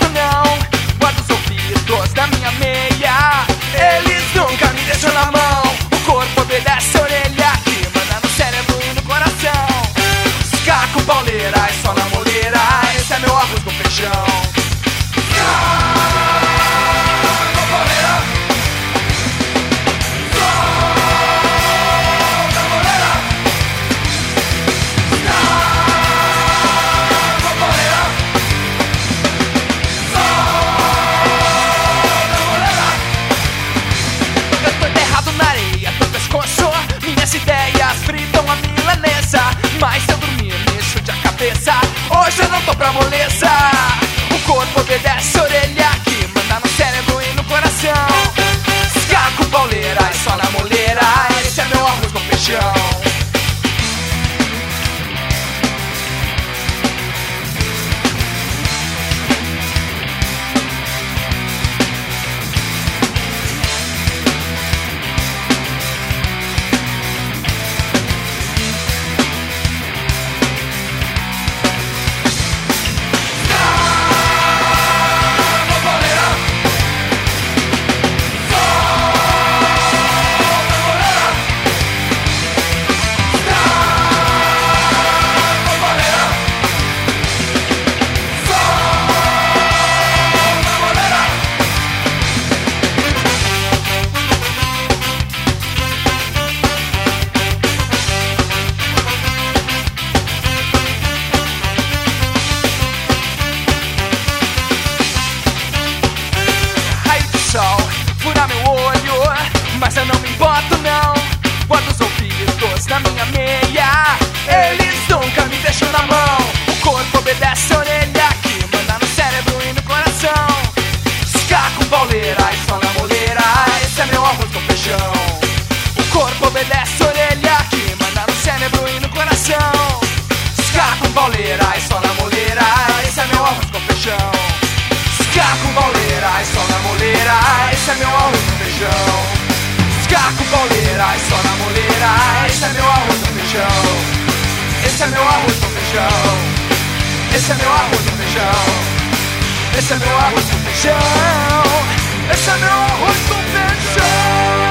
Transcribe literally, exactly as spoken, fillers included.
importo não. Guardo os ouvidos da minha meia, eles nunca me deixam na mão. O corpo obedece a orelha que manda no cérebro e no coração. Escaco, pauleira, é só na moleira, esse é meu arroz com feijão. Mas eu dormi, mexo de a cabeça. Hoje eu não tô pra moleza. O corpo obedece a orelha que manda no cérebro e no coração. Escaco, pauleira, é só na moleira, esse é meu arroz com feijão. Fura meu olho, mas eu não me importo não. Guardo os ouvidos na minha meia, eles nunca me deixam na mão. O corpo obedece a orelha que manda no cérebro e no coração. Escaco, pauleira, é só na moleira, esse é meu arroz com feijão. O corpo obedece a orelha que manda no cérebro e no coração. Escaco, pauleira, é só na moleira, esse é meu arroz com feijão. Escaco, pauleira, é só na moleira, esse é meu arroz com feijão. Escaco, pauleira, é só na moleira, esse é meu arroz com feijão. Esse é meu arroz com feijão. Esse é meu arroz com feijão. Esse é meu arroz com feijão. Esse é meu arroz com feijão.